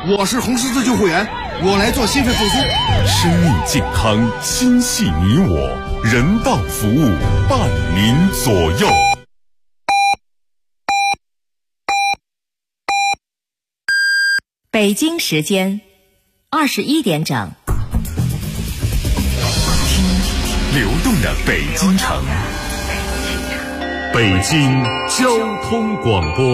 我是红十字救护员，我来做心肺复苏。 生命健康，心系你我，人道服务伴您左右。 北京时间21点整， 听流动的北京城，北京交通广播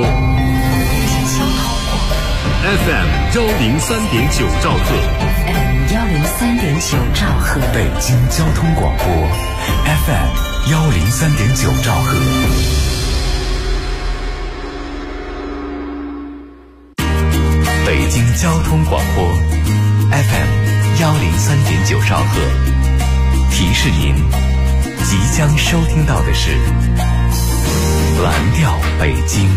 FM 103.9兆赫， 103.9兆赫， 北京交通广播 FM 103.9兆赫。北京交通广播 FM 103.9兆赫，提示您即将收听到的是蓝调北京。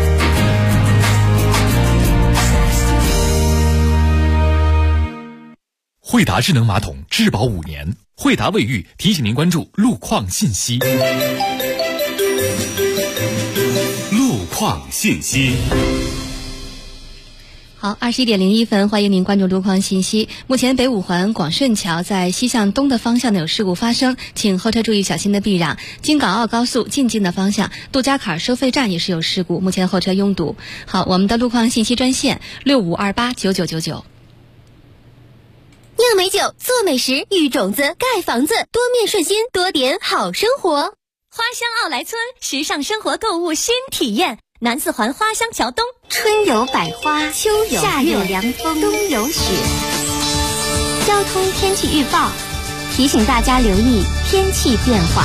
惠达智能马桶质保5年，惠达卫浴提醒您关注路况信息。 路况信息。 好，21点01分，欢迎您关注路况信息。目前北五环广顺桥在西向东的方向呢有事故发生，请后车注意小心的避让。京港澳高速进京的方向，杜家坎收费站也是有事故，目前后车拥堵。好，我们的路况信息专线65289999。 酿美酒，做美食，育种子，盖房子，多面顺心，多点好生活。花乡奥莱村，时尚生活购物新体验。南四环花乡桥东， 春有百花，秋有夏有凉风， 冬有雪。交通天气预报提醒大家留意天气变化。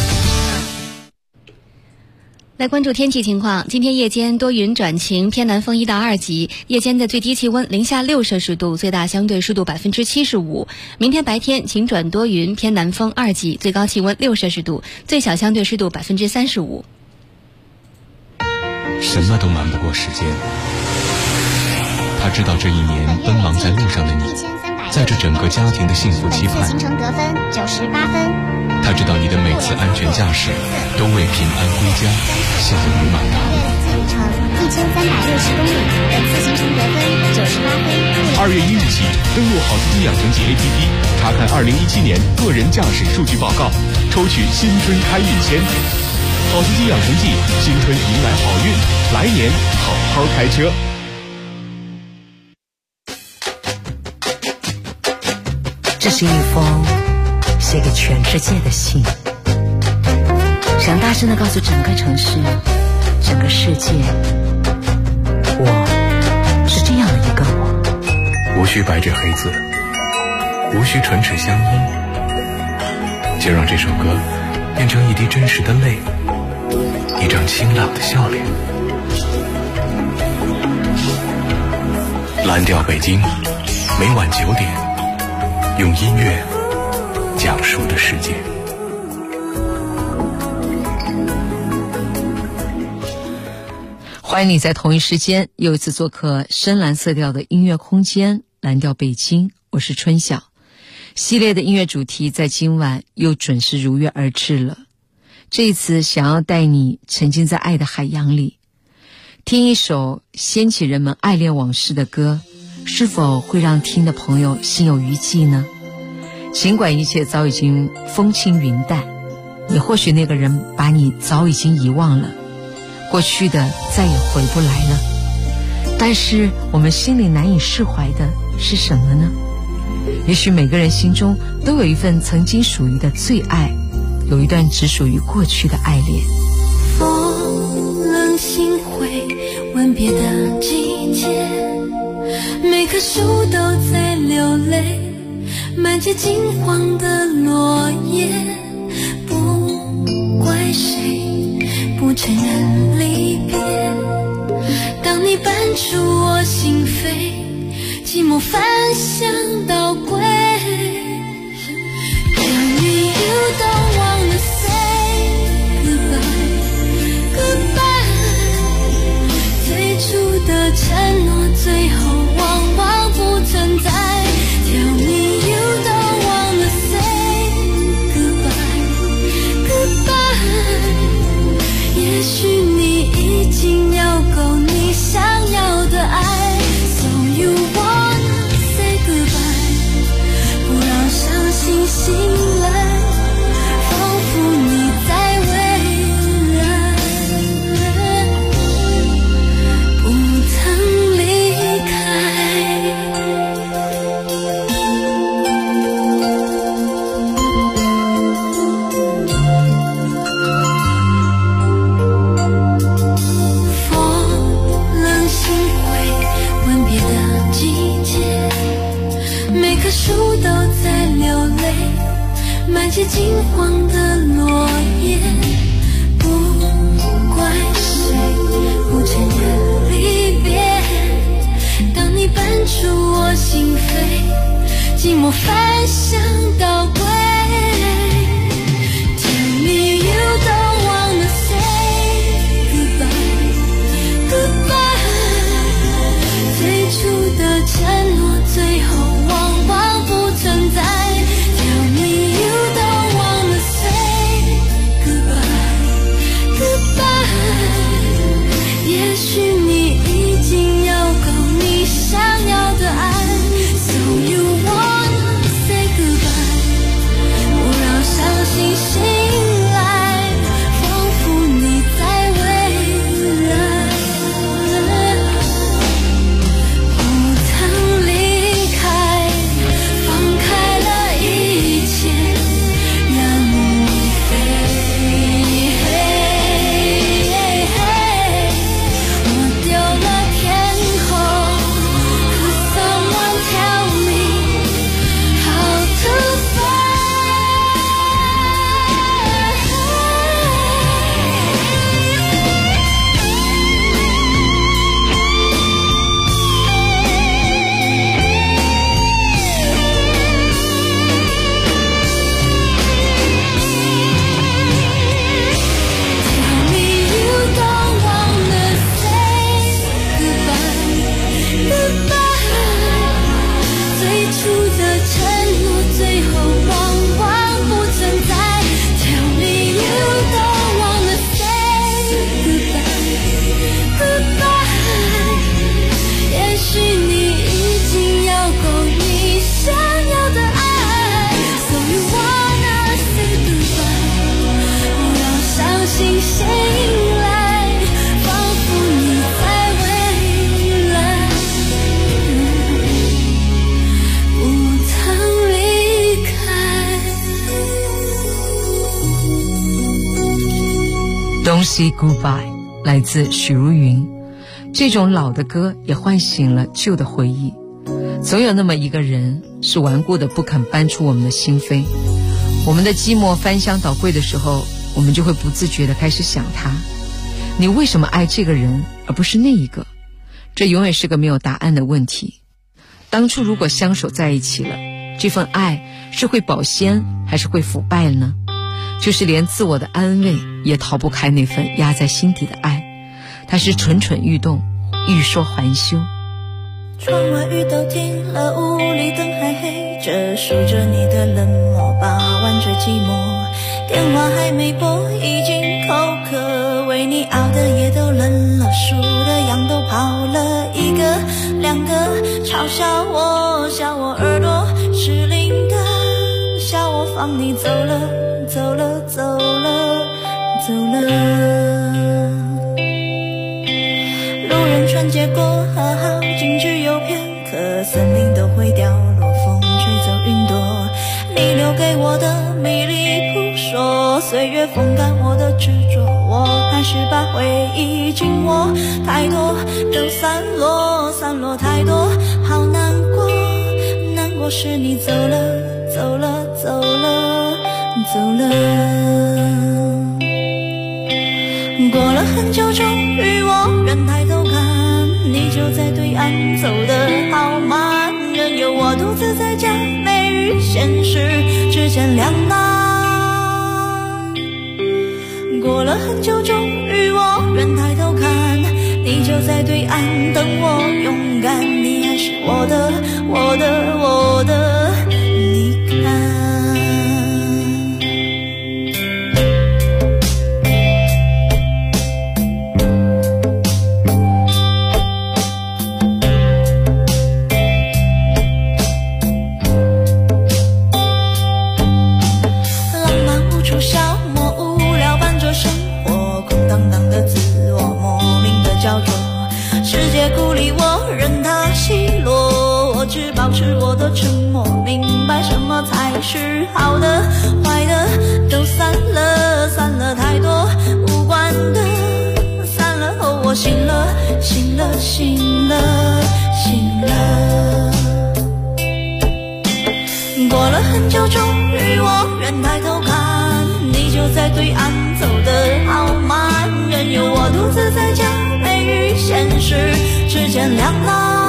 来关注天气情况，今天夜间多云转晴，偏南风1到2级，夜间的最低气温零下6摄氏度，最大相对湿度75%。明天白天晴转多云，偏南风2级，最高气温6摄氏度，最小相对湿度35%。 什么都瞒不过时间，他知道这一年奔忙在路上的你，在这整个家庭的幸福期盼。 行程得分98分。 他知道你的每次安全驾驶都为平安归家效于满堂。 路程1360公里，本次行程得分98分。 2月1日起，登录好司机养成记 APP， 查看2017年个人驾驶数据报告，抽取新春开运签。好司机养成记，新春迎来好运，来年好好开车。 这是一封写给全世界的信，想大声地告诉整个城市，整个世界，我是这样的一个我。 无需白纸黑字，无需唇齿相依，就让这首歌变成一滴真实的泪，一张清朗的笑脸。蓝调北京，每晚9点，用音乐讲述的世界。 欢迎你在同一时间又一次做客深蓝色调的音乐空间蓝调北京，我是春晓。系列的音乐主题在今晚又准时如约而至了。这一次想要带你沉浸在爱的海洋里，听一首掀起人们爱恋往事的歌，是否会让听的朋友心有余悸呢？尽管一切早已经风轻云淡，也或许那个人把你早已经遗忘了，过去的再也回不来了，但是我们心里难以释怀的是什么呢？也许每个人心中都有一份曾经属于的最爱，有一段只属于过去的爱恋。 风冷心灰，吻别的季节，每棵树都在流泪，满街金黄的落叶，不怪谁不承认离别。当你搬出我心扉，寂寞翻箱倒柜。Tell me you don't wanna say goodbye, goodbye。最初的承诺，最后往往不存在。Tell me you don't wanna say goodbye, goodbye。也许你已经有够你想要的爱。 满街金黄的落叶，不怪谁不承认离别。当你搬出我心扉，寂寞翻箱倒柜。Tell me you don't wanna say goodbye, goodbye。最初的承诺，最后往往不存在。Tell me you don't wanna say goodbye, goodbye。也许你已经要够你想要的爱。So you wanna say goodbye， 不让伤心醒来，仿佛你在未来。不曾离开，放开了一切，让你飞。我丢了天空。Could someone tell me how to fly？ Tell me you don't wanna say goodbye, goodbye。最初的承诺，最后往往不存在。Tell me you don't wanna say goodbye, goodbye。也许你已经要够你想要的爱。So you wanna say goodbye， 不让伤心醒来，仿佛你在未来，不曾离开。 Don't say goodbye 来自许茹芸。这种老的歌也唤醒了旧的回忆。总有那么一个人是顽固的不肯搬出我们的心扉。我们的寂寞翻箱倒柜的时候，我们就会不自觉地开始想他。你为什么爱这个人而不是那一个？这永远是个没有答案的问题。当初如果相守在一起了，这份爱是会保鲜还是会腐败呢？就是连自我的安慰也逃不开那份压在心底的爱，它是蠢蠢欲动，欲说还休。 窗外雨都停了，屋里灯还黑着，数着你的冷漠，把玩着寂寞。电话还没拨，已经口渴，为你熬的夜都冷了，数的羊都跑了，一个两个，嘲笑我，笑我耳朵失灵的，笑我放你走了，走了，走了，走了。路人穿街过河，好景只有片刻，森林都会掉落，风吹走云朵，你留给我的迷离扑朔，岁月风干我的执着，我还是把回忆紧握，太多都散落，散落太多，好难过，难过是你走了，走了，走了，走了。过了很久，终于我人抬头看，你就在对岸，走得好慢，任由我独自在家，美与现实之间两难。过了很久，终于我人抬头看，你就在对岸等我勇敢，你还是我的，我的，我的，你看。只保持我的沉默，明白什么才是好的，坏的都散了，散了太多无关的，散了后我醒了，醒了，醒了，醒了。过了很久，终于我愿抬头看，你就在对岸走得好慢，任由我独自在假寐与现实之间两难。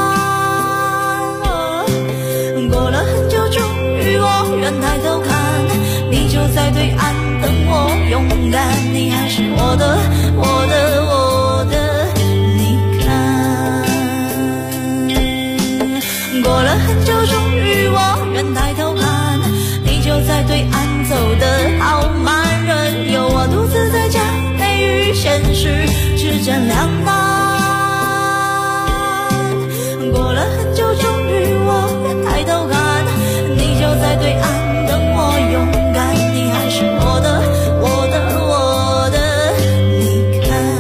过了很久，终于我愿抬头看，你就在对岸等我勇敢，你还是我的，我的，我的。你看，过了很久，终于我愿抬头看，你就在对岸走得好慢，任由我独自在假寐与现实之间两难。过了很久，终于我愿抬头看，你就在对岸等我勇敢，你还是我的，我的，我的。你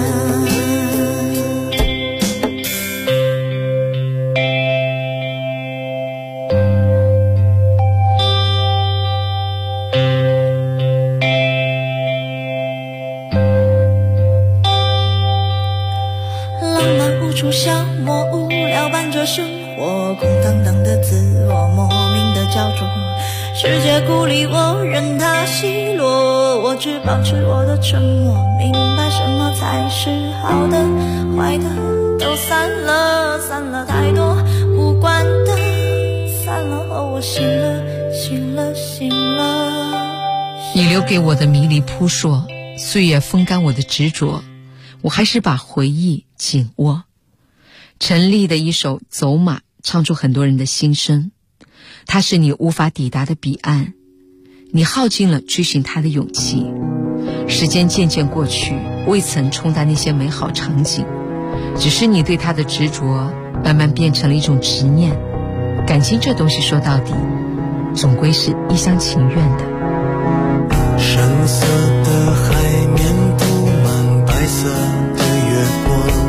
看，浪漫无处消磨，无聊伴着生活，空荡荡的自我，莫名的焦灼。世界孤立我，任它奚落，我只保持我的沉默，明白什么才是好的，坏的都散了，散了太多无关的，散了后我醒了，醒了，醒了。 你留给我的迷离扑朔，岁月风干我的执着，我还是把回忆紧握。陈粒的一首《走马》唱出很多人的心声，它是你无法抵达的彼岸，你耗尽了追寻它的勇气。时间渐渐过去，未曾冲淡那些美好场景，只是你对它的执着慢慢变成了一种执念。感情这东西说到底总归是一厢情愿的。 深色的海面布满白色的月光，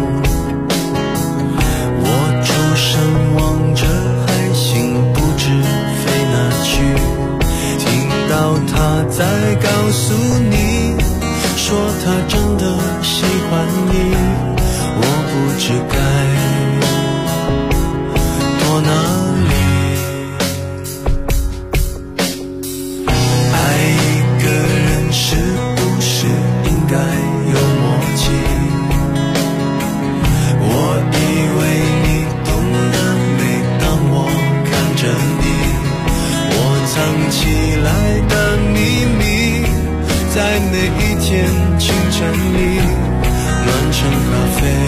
我出神望着海星不知飞哪去，听到他在告诉你，说他真的喜欢你，我不知该躲哪里。爱一个人是不是应该有默契？我以为你懂得，每当我看着你，我藏起来的秘密，在每一天清晨里暖成咖啡，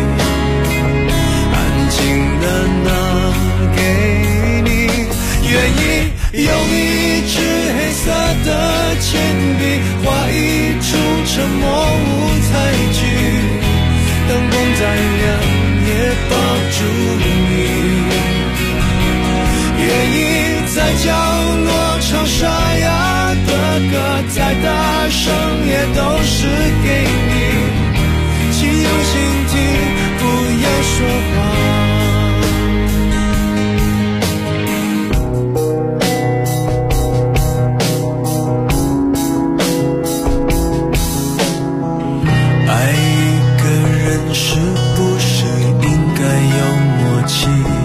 安静的拿给你。愿意用一支黑色的铅笔画一出沉默舞台剧，灯光再亮也抱住你。愿意在角落唱沙哑的歌，再大声也都是给你，请用心听，不要说话。爱一个人是不是应该有默契？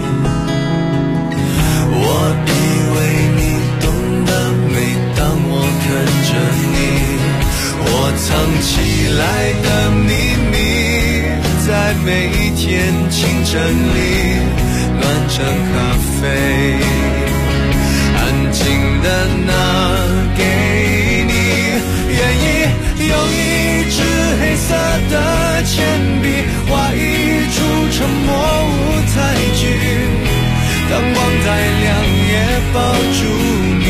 我以为你懂得，每当我看着你，我藏起来的秘密，在每一天清晨里暖成咖啡，安静的拿给你。愿意用一支黑色的铅笔画一出沉默舞台剧，灯光再亮也抱住你。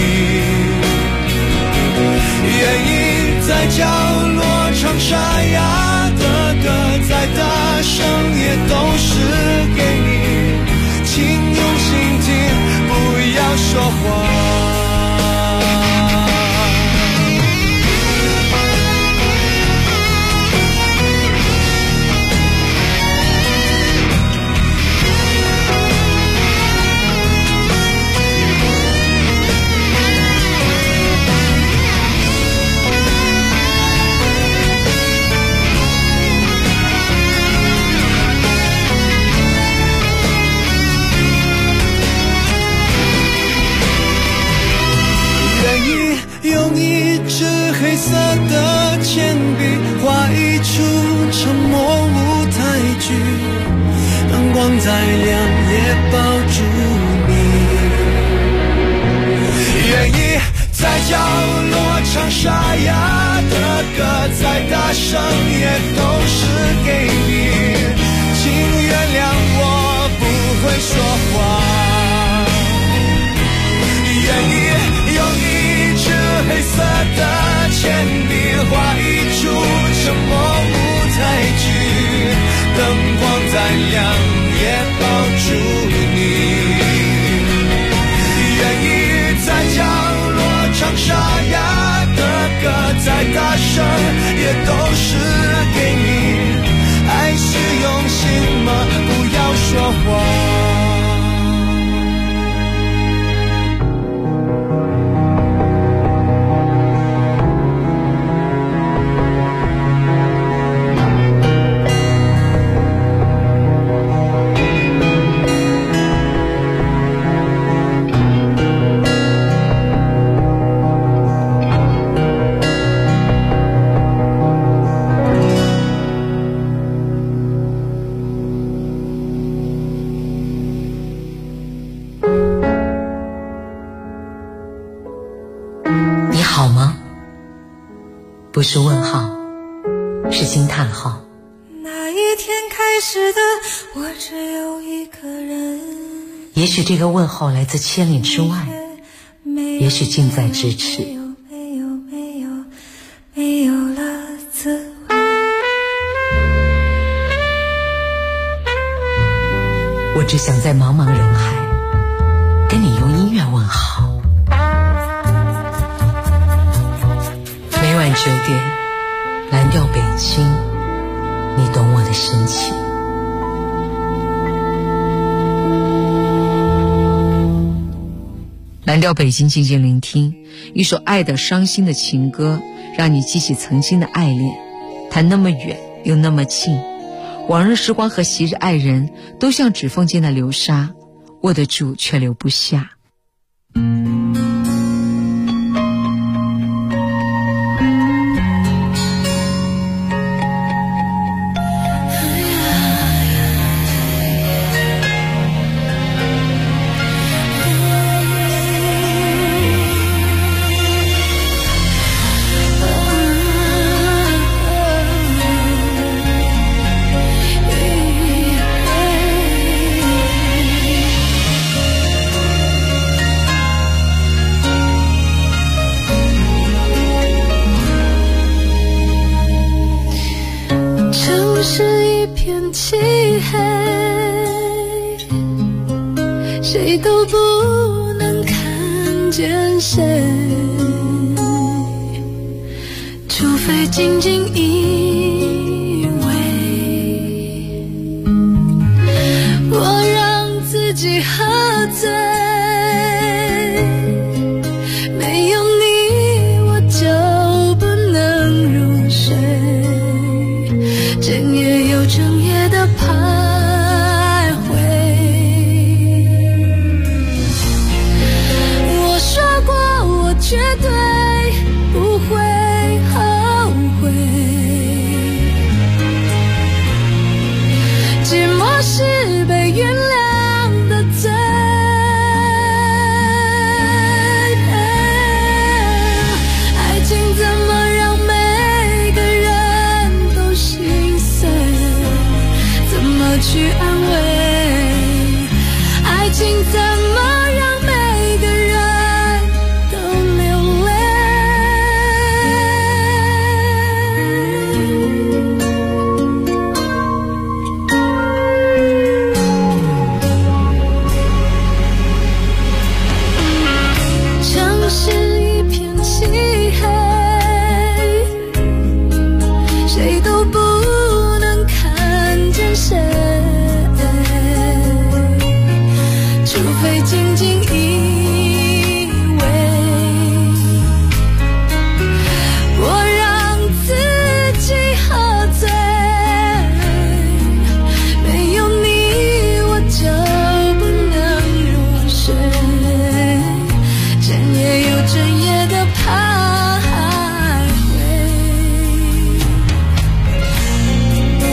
愿意在角落唱沙哑的歌，再大声也都是给你，请用心听，不要说话。 沉默舞台剧，灯光再亮也抱住你。愿意在角落唱沙哑的歌，再大声也都是给你。请原谅我不会说话，愿意用一支黑色的铅笔画一出沉默舞台剧，灯光再亮也抱住你。愿意在角落唱沙哑的歌，再大声也都是给你。爱是用心吗？不要说谎。 不是问号，是惊叹号。 那一天开始的我只有一个人， 也许这个问候来自千里之外，也许近在咫尺。 没有了滋味。 我只想在茫茫人海跟你用音乐问好。每晚9点，蓝调北京，你懂我的深情。蓝调北京，静静聆听一首爱的伤心的情歌，让你记起曾经的爱恋，它那么远又那么近，往日时光和昔日爱人都像指缝间的流沙，握得住却留不下。 谁都不能看见谁，除非仅仅因为我让自己喝醉，没有你我就不能入睡，整夜又整夜的徘徊。我说过我绝对不会后悔，寂寞是被原谅的罪。爱情怎么让每个人都心碎，怎么去安慰？爱情怎么让每个人都流泪？城市一片漆黑，谁都不能看见谁，除非仅仅因为我让自己喝醉，没有你我就不能入睡，整夜又整夜的徘徊。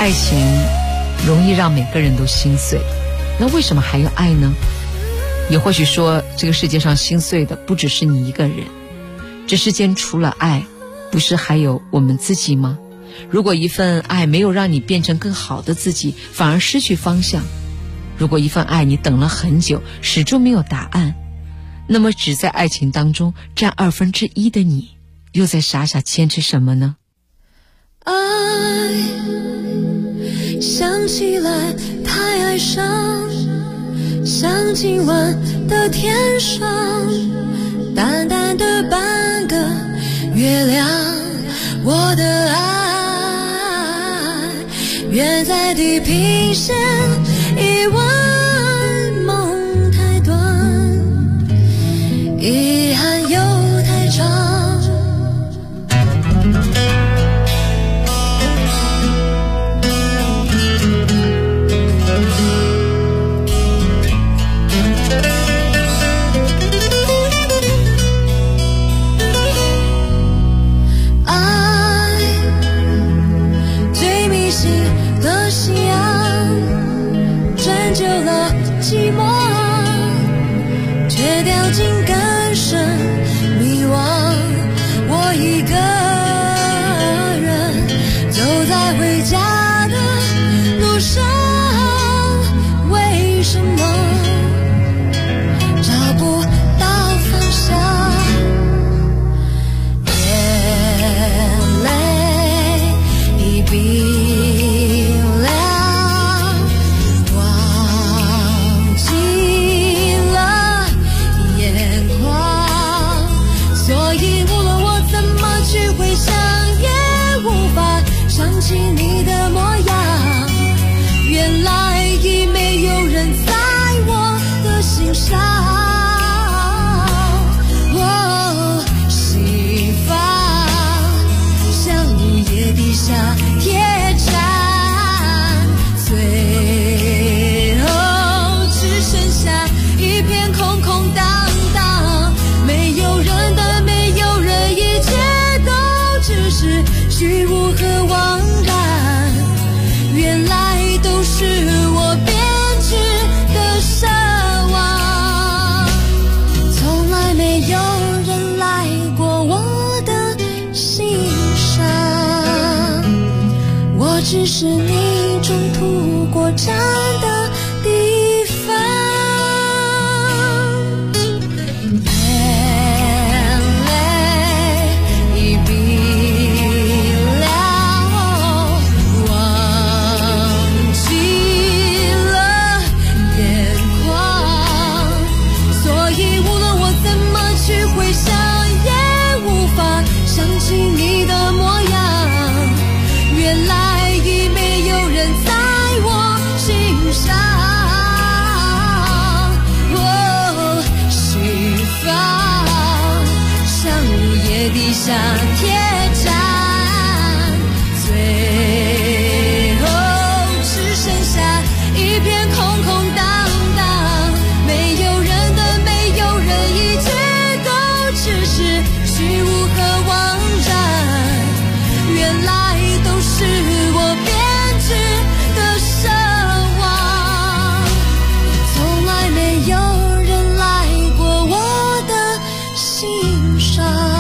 爱情容易让每个人都心碎，那为什么还要爱呢？也或许说，这个世界上心碎的不只是你一个人，这世间除了爱，不是还有我们自己吗？如果一份爱没有让你变成更好的自己，反而失去方向，如果一份爱你等了很久，始终没有答案，那么只在爱情当中占1/2的你，又在傻傻坚持什么呢？ 爱想起来太哀伤，像今晚的天上淡淡的半个月亮，我的爱远在地平线，一万梦太短，遗憾又太长。寂寞却掉进更深迷惘，我一个人走在回家的路上，为什么找不到方向？眼泪已冰凉，想起你的模样，原来已没有人在我的心上。哦，心房像午夜底下铁站，最后只剩下一片空空荡荡，没有人的，没有人，一切都只是虚无和惘然，原来都是我编织的奢望，从来没有人来过我的心上，我只是你中途过站的地方。想起你的模样，原来已没有人在我心上。哦，心房像午夜底下铁站，最后只剩下一片空空荡荡，没有人的，没有人，一切都只是虚无和惘然，原来都是我编织的奢望，从来没有人来过我的心上，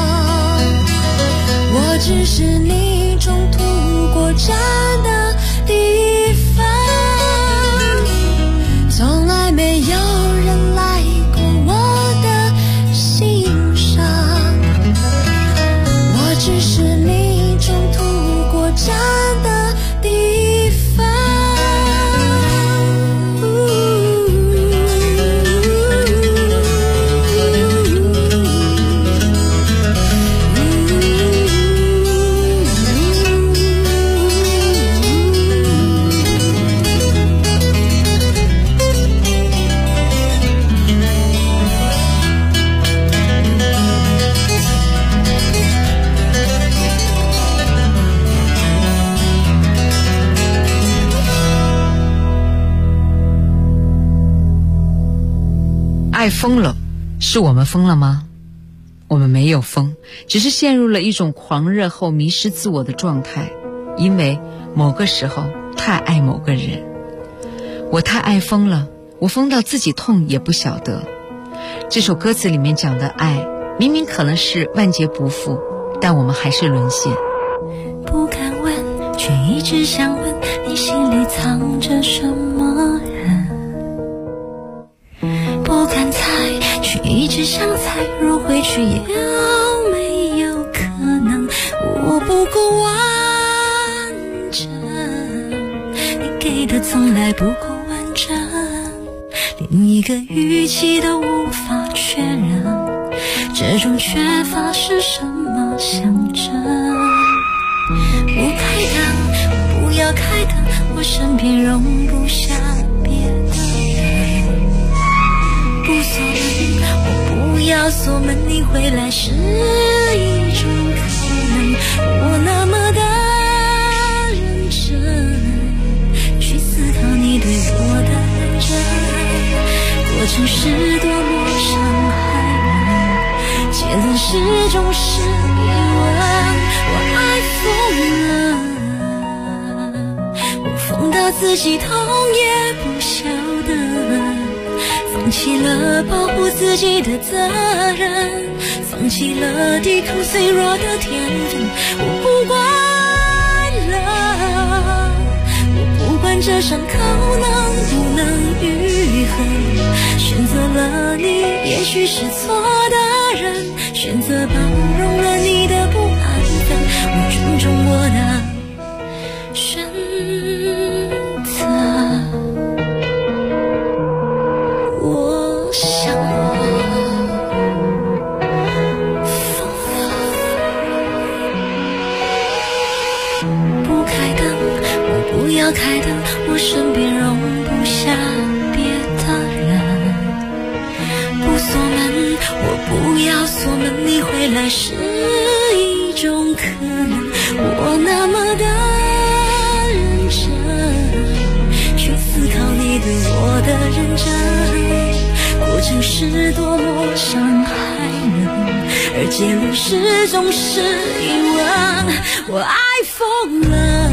我只是你中途过站的地方，从来没有人来过我的心上，只是你中途过站的地方。 爱疯了，是我们疯了吗？我们没有疯，只是陷入了一种狂热后迷失自我的状态，因为某个时候太太爱某个人。我太爱疯了，我疯到自己痛也不晓得。这首歌词里面讲的爱，明明可能是万劫不复，但我们还是沦陷。 不敢问，却一直想问，你心里藏着什么人？不敢猜，却一直想猜，若回去有没有可能我不够完整？你给的从来不够完整，连一个语气都无法确认，这种缺乏是什么象征？不开灯，不要开灯，我身边容不下别的人。不锁门，我不要锁门，你回来是一种可能。我那么的认真去思考你对我的认真，过程是多么伤害人，结论始终是疑问。我爱疯了，我疯到自己痛也不晓得，放弃了保护自己的责任，放弃了抵抗脆弱的天分。我不管了，我不管这伤口能不能愈合，选择了你也许是错的人，选择包容了你的不安分，我尊重我的选择。我想疯了，不开灯，我不要开灯，我身边容不下别的人。不锁门，我不要锁门，你回来是一种可能。我那么的认真去思考你对我的认真，过程是多么伤害人，而结论始终是疑问。我爱疯了，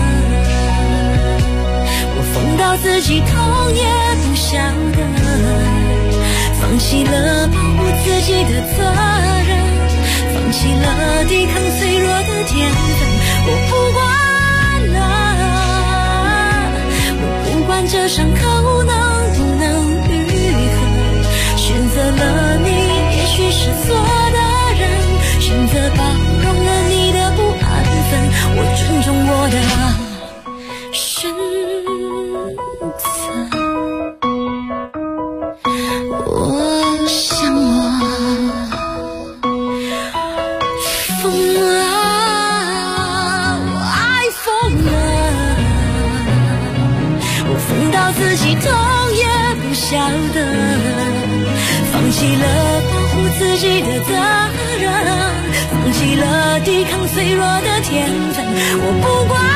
我疯到自己痛也不晓得，放弃了保护自己的责任，放弃了抵抗脆弱的天分。我不管了，我不管这伤口能不能愈合，选择了你也许是错的人，选择包容了你的不安分，我尊重我的选择。我想我疯了，我爱疯了，我疯到自己痛也不晓得，放弃了保护自己的责任，放弃了抵抗脆弱的天分。我不管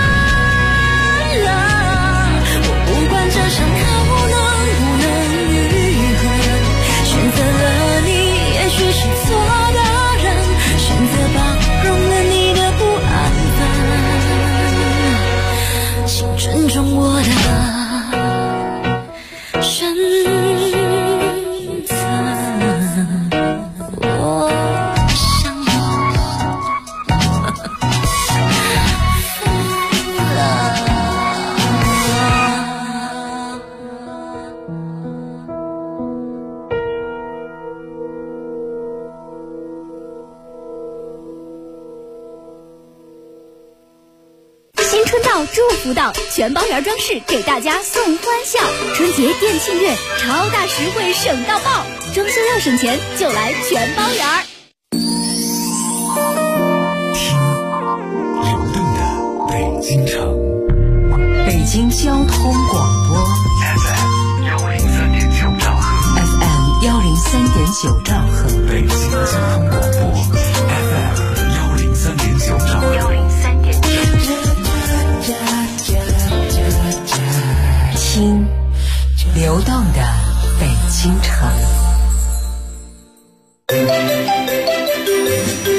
了，我不管这伤口能不能愈合，选择了你也许是错的人，选择包容了你的不安分，请尊重我的选择。我想疯了。 新春到，祝福到，全包圆装饰给大家送欢笑。春节店庆月，超大实惠省到爆，装修要省钱就来全包圆。 听流动的北京城， 北京交通广播 FM 103.9兆赫 FM 103.9兆赫， 北京交通广播 FM 103.9兆赫。 听流动的北京城。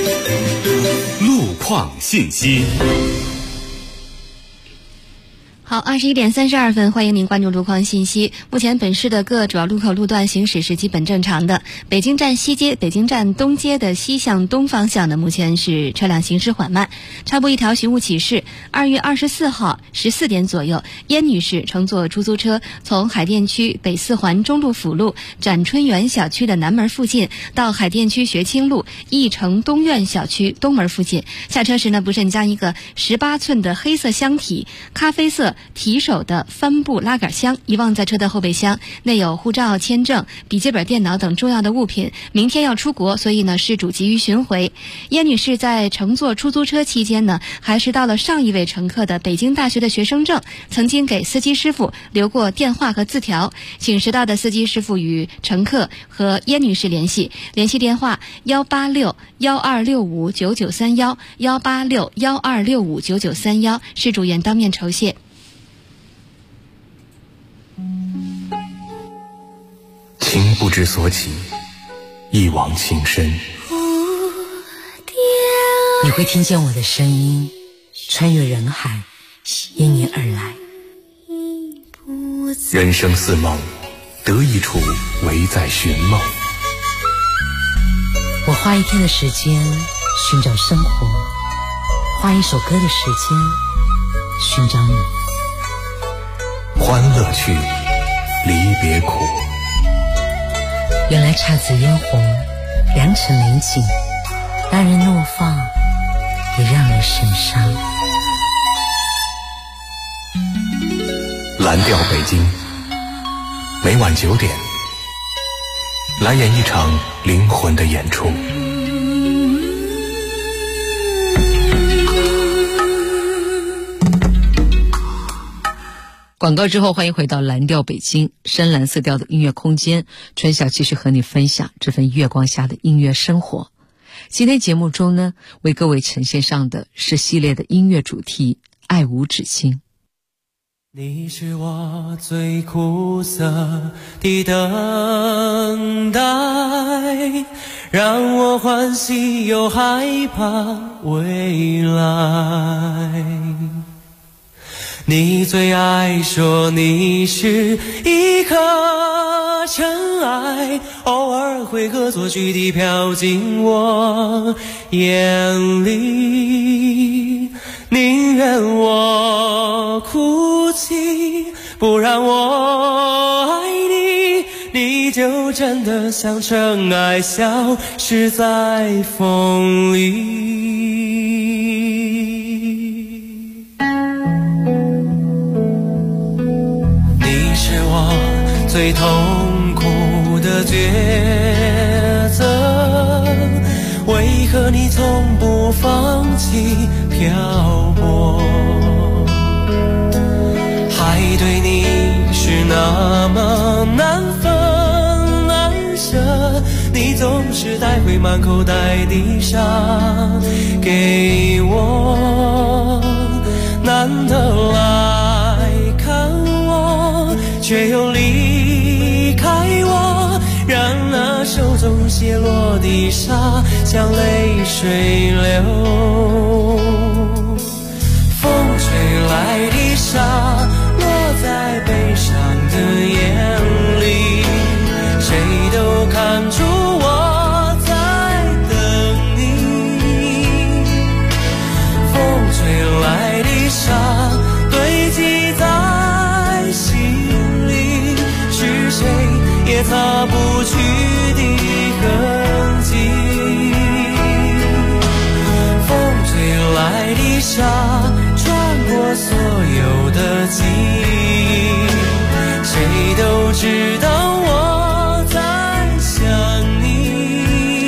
路况信息。 好，21:32，欢迎您关注路况信息。目前本市的各主要路口路段行驶是基本正常的。北京站西街、北京站东街的西向东方向呢，目前是车辆行驶缓慢。插播一条寻物启事：2月24号14点左右，燕女士乘坐出租车从海淀区北四环中路辅路展春园小区的南门附近到海淀区学清路义城东苑小区东门附近，下车时呢，不慎将一个18寸的黑色箱体、咖啡色提手的帆布拉杆箱遗忘在车的后备箱，内有护照、签证、笔记本电脑等重要的物品。明天要出国，所以呢，事主急于寻回。燕女士在乘坐出租车期间呢，还拾到了上一位乘客的北京大学的学生证，曾经给司机师傅留过电话和字条，请拾到的司机师傅与乘客和燕女士联系电话186-1265-9931 186-1265-9931，事主愿当面酬谢。 情不知所起，一往情深。 你会听见我的声音穿越人海，因你而来。 人生似梦，得一处唯在寻梦。 我花一天的时间寻找生活，花一首歌的时间寻找你。 欢乐去，离别苦。 原来姹紫嫣红，良辰美景，让人怒放，也让人神伤。 蓝调北京，每晚9点，来演一场灵魂的演出。 广告之后，欢迎回到蓝调北京，深蓝色调的音乐空间。春晓继续和你分享这份月光下的音乐生活。今天节目中呢，为各位呈现上的是系列的音乐主题《爱无止境》。 你是我最苦涩的等待，让我欢喜又害怕未来。你最爱说你是一颗尘埃，偶尔会恶作剧地飘进我眼里，宁愿我哭泣，不让我爱你，你就真的像尘埃消失在风里。你是我最痛苦的抉择，为何你从不放弃漂泊？海对你是那么难分难舍，你总是带回满口袋的沙给我，难得来看我，却又离开我，让那手中泻落的沙像泪水流。风吹来的沙落在悲伤的眼里，谁都看出我在等你。风吹来的沙堆积在心里，是谁也擦不去的痕迹。风吹来的沙穿过所有的记忆，谁都知道我在想你。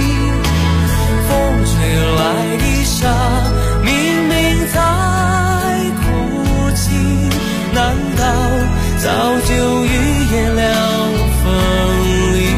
风吹来的沙明明在哭泣，难道早就预言了分离？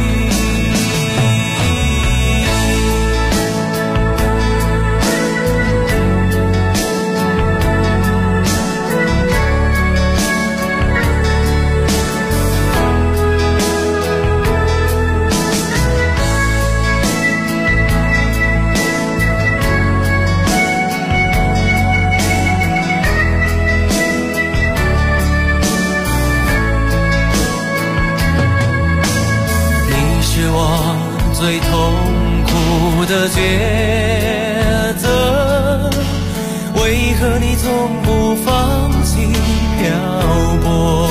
最痛苦的抉择，为何你从不放弃漂泊？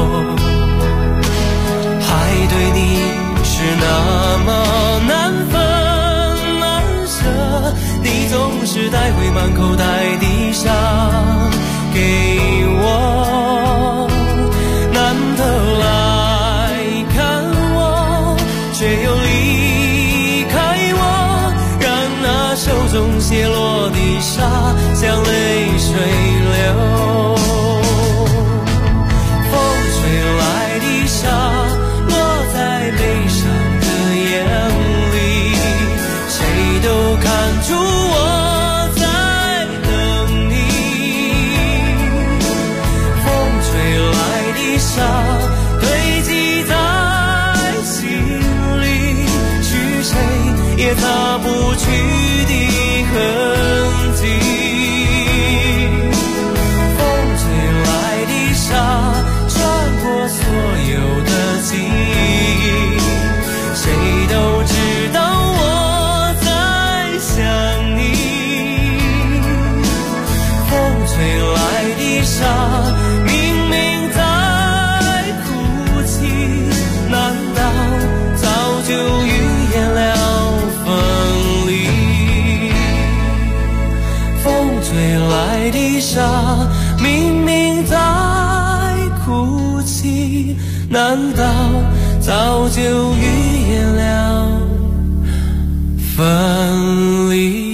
海对你是那么难分难舍，你总是带回满口袋的沙给我，难得来看我，却又离开我，让那手中泻落的沙像泪水流。风吹来的沙落在悲伤的眼里，谁都看出我在等你。风吹来的沙堆积在心里，是谁也擦不去的痕迹。风吹来的沙穿过所有的记忆，谁都知道我在想你。风吹来的沙明明在哭泣，难道早就预言了分离？风吹来的沙明明在哭泣，难道早就预言了分离？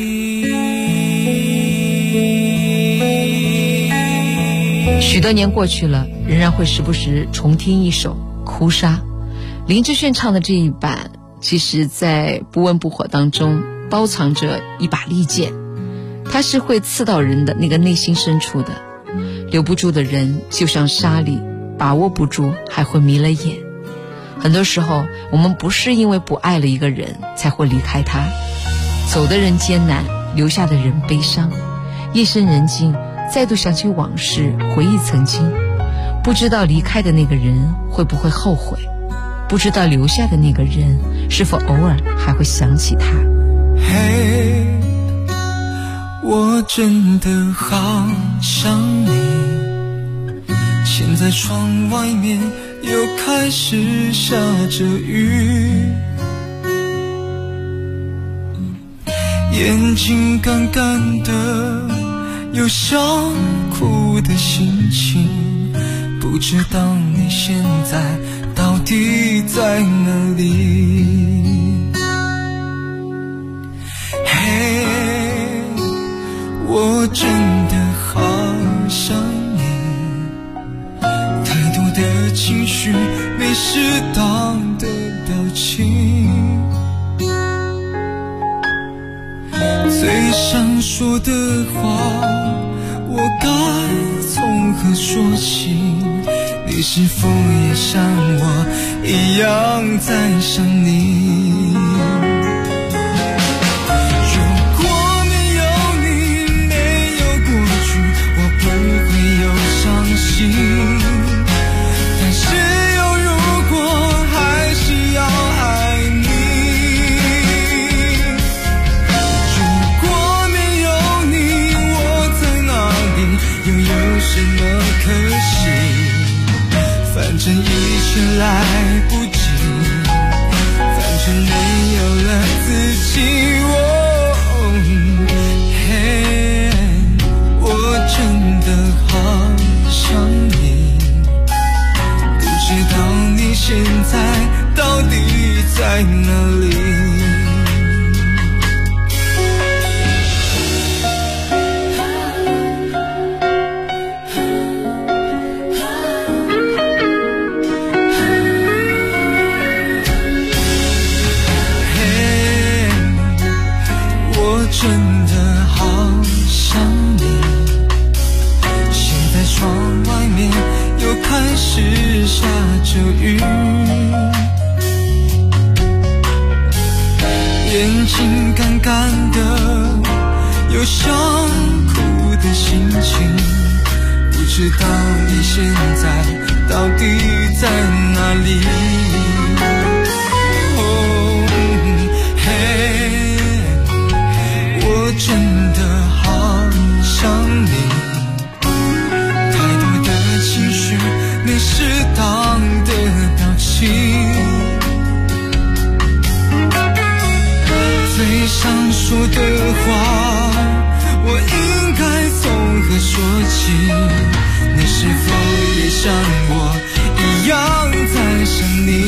许多年过去了，仍然会时不时重听一首《哭砂》。林志炫唱的这一版，其实在不温不火当中包藏着一把利剑，它是会刺到人的那个内心深处的。留不住的人就像沙粒，把握不住还会迷了眼。很多时候我们不是因为不爱了一个人才会离开他，走的人艰难，留下的人悲伤。夜深人静，再度想起往事，回忆曾经，不知道离开的那个人会不会后悔，不知道留下的那个人是否偶尔还会想起他。 嘿，我真的好想你，现在窗外面又开始下着雨，眼睛干干的，有想哭的心情，不知道你现在到底在哪里。嘿，我真的好想你，太多的情绪，没适当的表情，最想说的话我该从何说起？你是否也像我一样在想你？如果没有你，没有过去，我不会有伤心，但是有如果还是要爱你。如果没有你，我在哪里，又有什么可惜？反正一切来不及，反正没有了自己。嘿，我真的好想你，不知道你现在到底在哪里。真的好想你，现在窗外面又开始下着雨，眼睛干干的，有想哭的心情，不知道你现在到底在哪里。 说的话，我应该从何说起？你是否也像我一样在想你？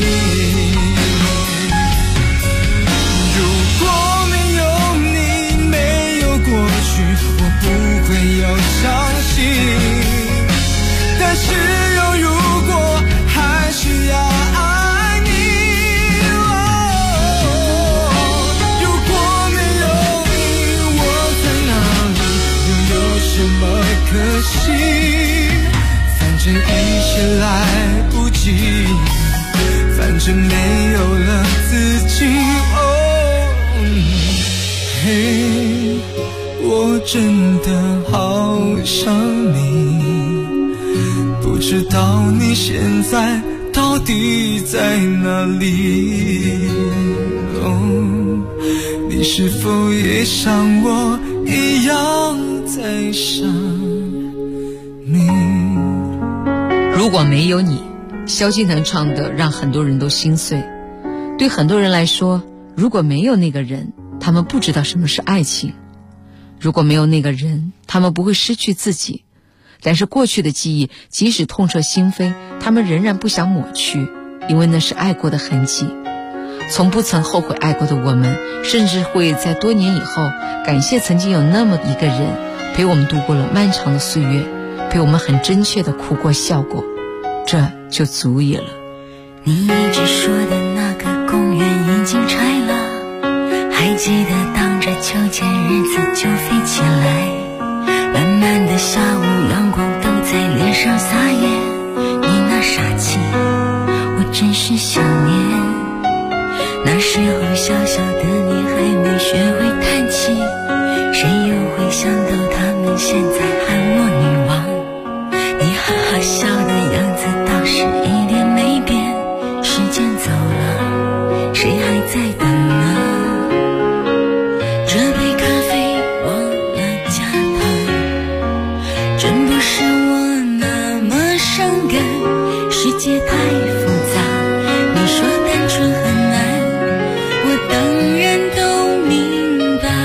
如果没有你，没有过去，我不会有伤心。但是有如果，还是要爱你。如果没有你，我在哪里，又有什么可惜？反正一切来不及，反正没有了自己。嘿，我真的好想你，不知道你现在到底在哪里？你是否也像我一样在想你？ 如果没有你，萧敬腾唱的让很多人都心碎。对很多人来说，如果没有那个人，他们不知道什么是爱情。如果没有那个人，他们不会失去自己。但是过去的记忆即使痛彻心扉，他们仍然不想抹去，因为那是爱过的痕迹。从不曾后悔爱过的我们，甚至会在多年以后感谢曾经有那么一个人陪我们度过了漫长的岁月，陪我们很真切地哭过笑过，这就足以了。 你一直说的那个公园已经拆了，还记得当着秋千日子就飞起来，慢慢的下午阳光都在脸上撒野，你那傻气我真是想念。那时候小小的你还没学会叹气，谁又会想到他们现在喊我女王？你哈哈笑的样子倒是一点没变，时间走了，谁还在等呢？这杯咖啡忘了加糖，真不是我那么伤感，世界太复杂，你说单纯很难，我当然都明白。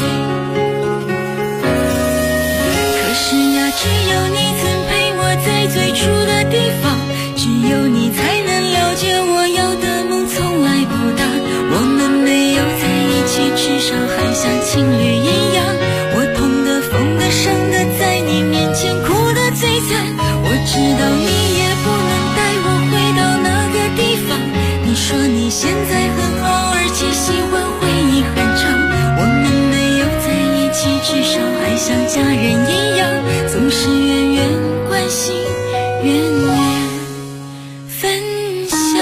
可是呀，只有你曾陪我在最初的地方，只有你才能了解我要的梦从来不大。我们没有在一起，至少还像情侣一样，我痛的疯的伤的在你面前哭得最惨。我知道你也不能带我回到那个地方，你说你现在很好，而且喜欢回忆很长。我们没有在一起，至少还像家人一样，总是远远关心，远远分享。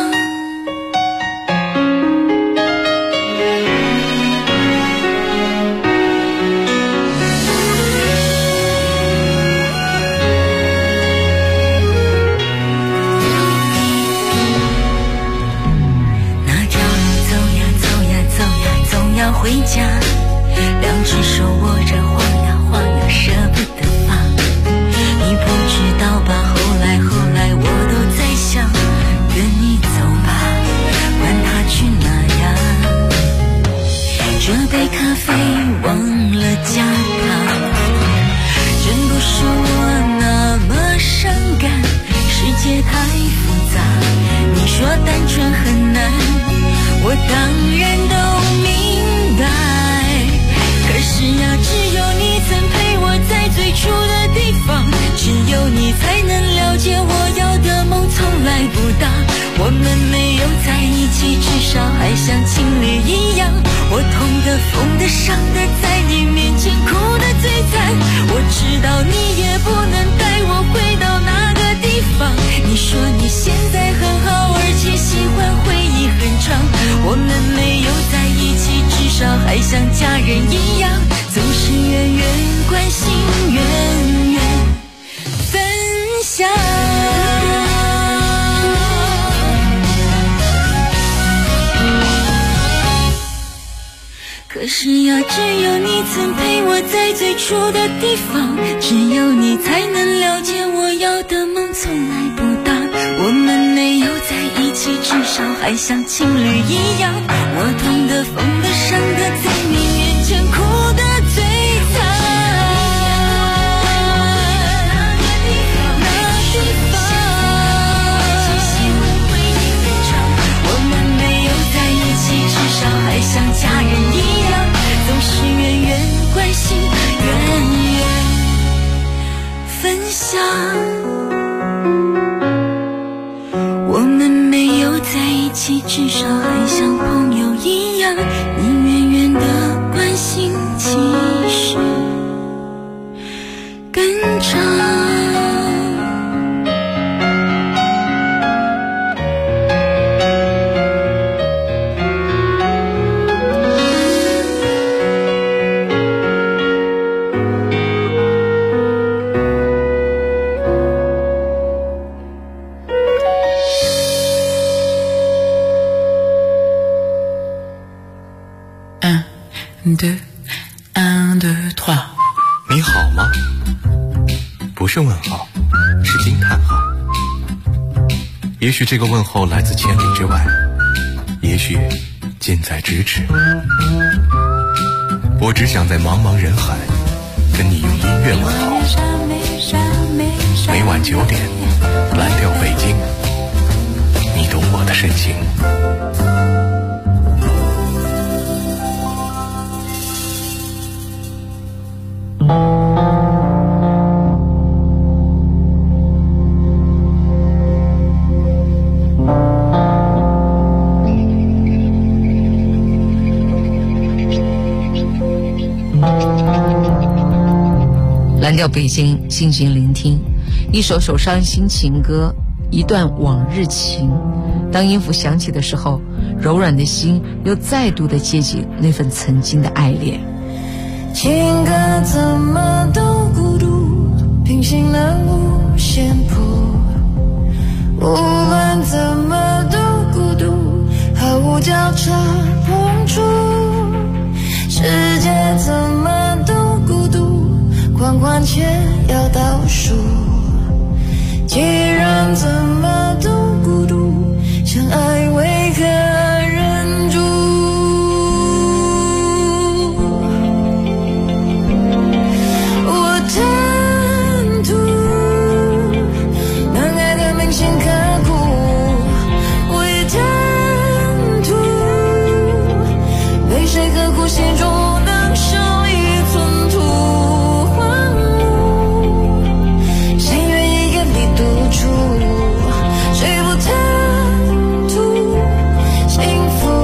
那条路走呀走呀走呀，总要回家，两只手握着晃呀晃呀，舍不得放。你不知道吧，后来我都在想，跟你走吧，管他去哪呀。这杯咖啡忘了加糖，真不是我那么伤感，世界太复杂，你说单纯很难，我当然都明白。可是呀，只有你曾陪我在最初的地方，只有你才能了解我要的梦从来不大。我们没有在一起，至少还像情侣一样，我痛的疯的伤的在你面前哭得最惨。我知道你也不能带我回到那个地方，你说你现在很好，而且喜欢回忆很长。我们没有在一起，至少还像家人一样，总是远远关心，远远分享。可是呀，只有你曾陪我在最初的地方，只有你才能了解我要的梦从来不大。我们没有在一起，至少还像情侣一样，我痛的疯的伤的在你面起至少还像朋友一样，你远远的关心其实更长。 你好吗？不是问号，是惊叹号。也许这个问候来自千里之外，也许近在咫尺。我只想在茫茫人海跟你用音乐问候。每晚9点，蓝调北京，你懂我的深情。 蓝调北京，静静聆听，一首首伤心情歌，一段往日情。当音符响起的时候，柔软的心又再度的接近那份曾经的爱恋。 情歌怎么都孤独，平行了无限谱，无论怎么都孤独，毫无交叉碰触。世界怎么都孤独，狂欢前要倒数。既然怎么都孤独，相爱为何忍住？我贪图能爱的铭心刻骨，我也贪图被谁刻骨心中能少一寸土。谁愿意眼里独处？谁不贪图幸福？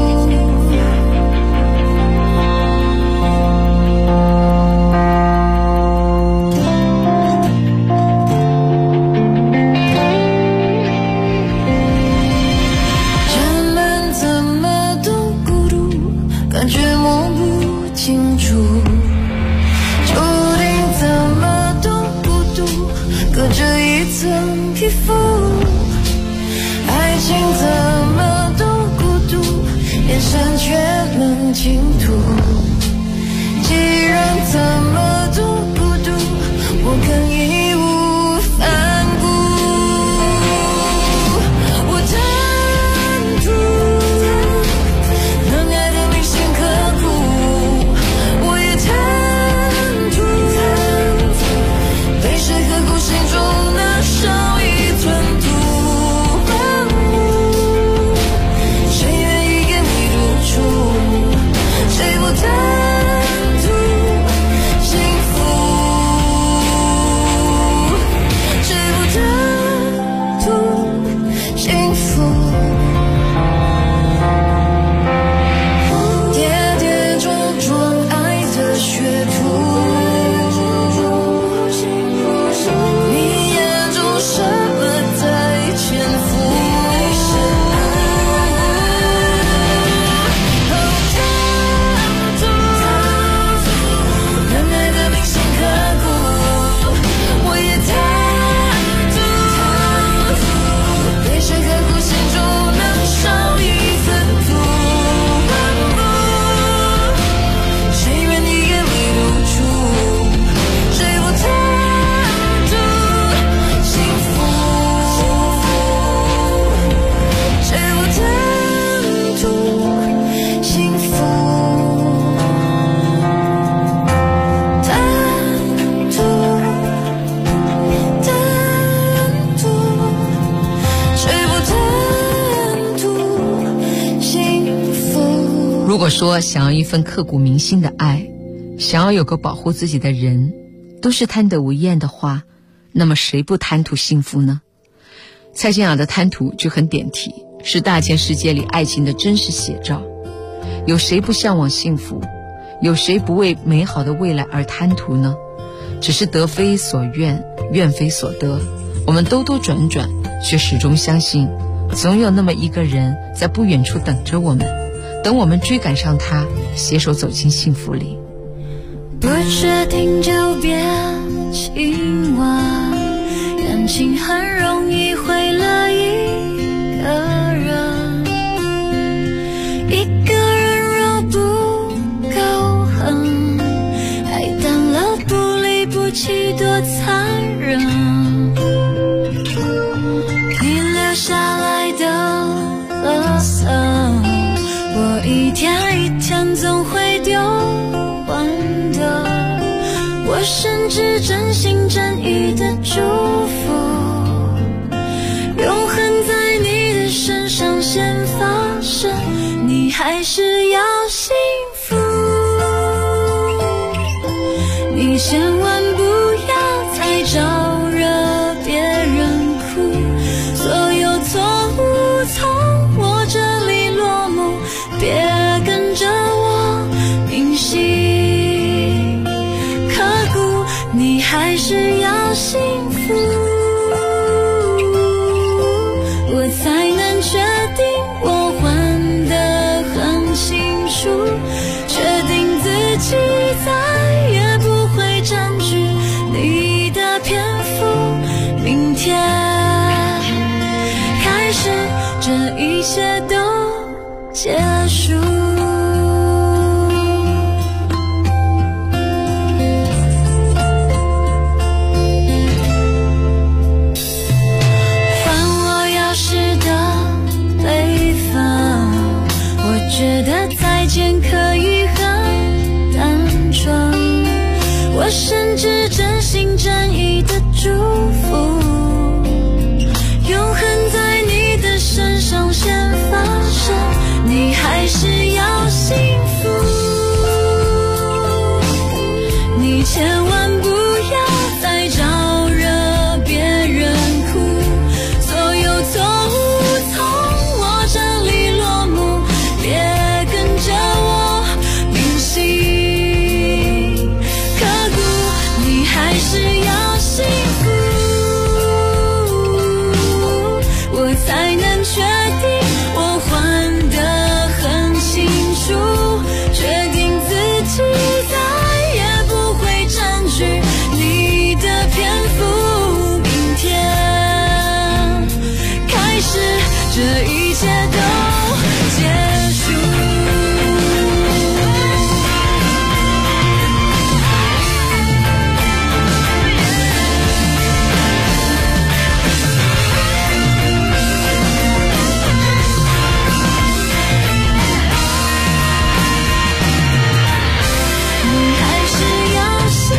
人们怎么都孤独，感觉摸不清楚。注定怎么都孤独，隔着一层皮肤。爱情怎么都孤独，眼神却能倾吐。既然怎么都孤独，我更义无反顾。我贪图能爱的铭心刻骨，我也贪图被谁刻骨心中能少一寸土。谁愿意眼里独处？谁不贪图幸福？谁不贪图幸福？跌跌撞撞爱的学徒，你眼中什么在潜伏？能爱的铭心刻骨，我也贪图被谁刻骨心中能少一寸土。谁愿意眼里独处？谁不贪图幸福？谁不贪图幸福？贪图，贪图，谁不贪图幸福？ 如果说想要一份刻骨铭心的爱，想要有个保护自己的人，都是贪得无厌的话，那么谁不贪图幸福呢？蔡健雅的贪图就很点题， 是大千世界里爱情的真实写照。有谁不向往幸福？有谁不为美好的未来而贪图呢？只是得非所愿，愿非所得。我们兜兜转转，却始终相信，总有那么一个人在不远处等着我们，等我们追赶上他，携手走进幸福里。 不确定就别亲吻，感情很容易毁了一个人，一个人若不够狠，爱淡了不离不弃多残忍，你留下来的垃圾，我一天一天总会丢完的，我甚至真心真意的祝福，永恒在你的身上先发生，你还是要幸福，你千万不要再招惹别人哭，所有错误从我这里落幕，别跟着我铭心刻骨，你还是要幸福，我才能确定我还得很清楚，确定自己再也不会占据你的篇幅，明天开始这一切都结束。觉得再见可以很单纯，我甚至真心真意的祝福，永恒在你的身上先发生，你还是要幸福，你千万不要再招惹别人哭，所有错误从我这里落幕，别跟着我铭心刻骨，你还是要幸福，我才能确定我还得很清楚，确定自己再也不会占据你的篇幅，明天开始这一切都结束。你还是要幸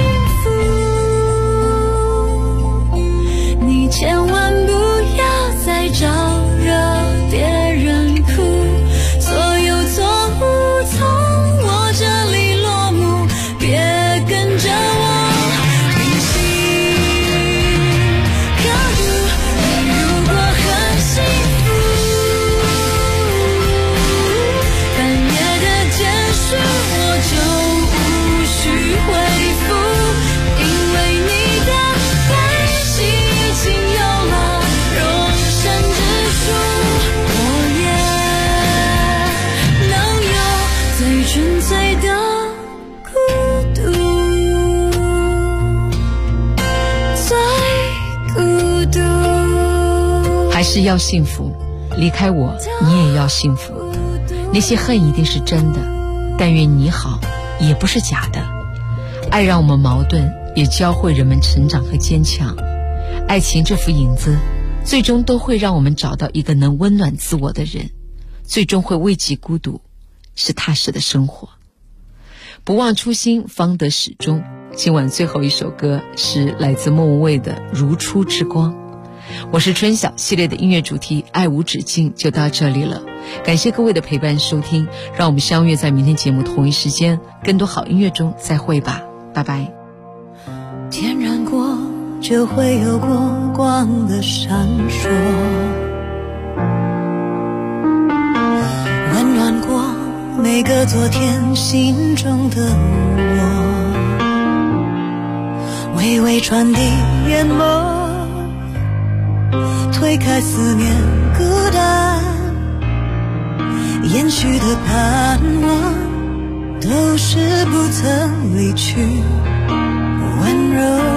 福，你千万不要再招惹别人哭，所有错误从我这里落幕，别跟着我铭心刻骨，你如果很幸福，半夜的结束我就无需回复，因为你的关心已经有了容身之处，我也能有最纯粹的孤独，最孤独。 还是要幸福，离开我，你也要幸福。那些恨一定是真的，但愿你好，也不是假的。爱让我们矛盾，也教会人们成长和坚强。爱情这幅影子，最终都会让我们找到一个能温暖自我的人，最终会慰藉孤独，是踏实的生活。不忘初心，方得始终。今晚最后一首歌是来自莫文蔚的《如初之光》。我是春晓，系列的音乐主题爱无止境就到这里了，感谢各位的陪伴收听，让我们相约在明天节目同一时间，更多好音乐中再会吧，拜拜。 点燃过就会有过光的闪烁， 每个昨天心中的我，微微传递眼眸，推开思念孤单，延续的盼望都是不曾离去温柔。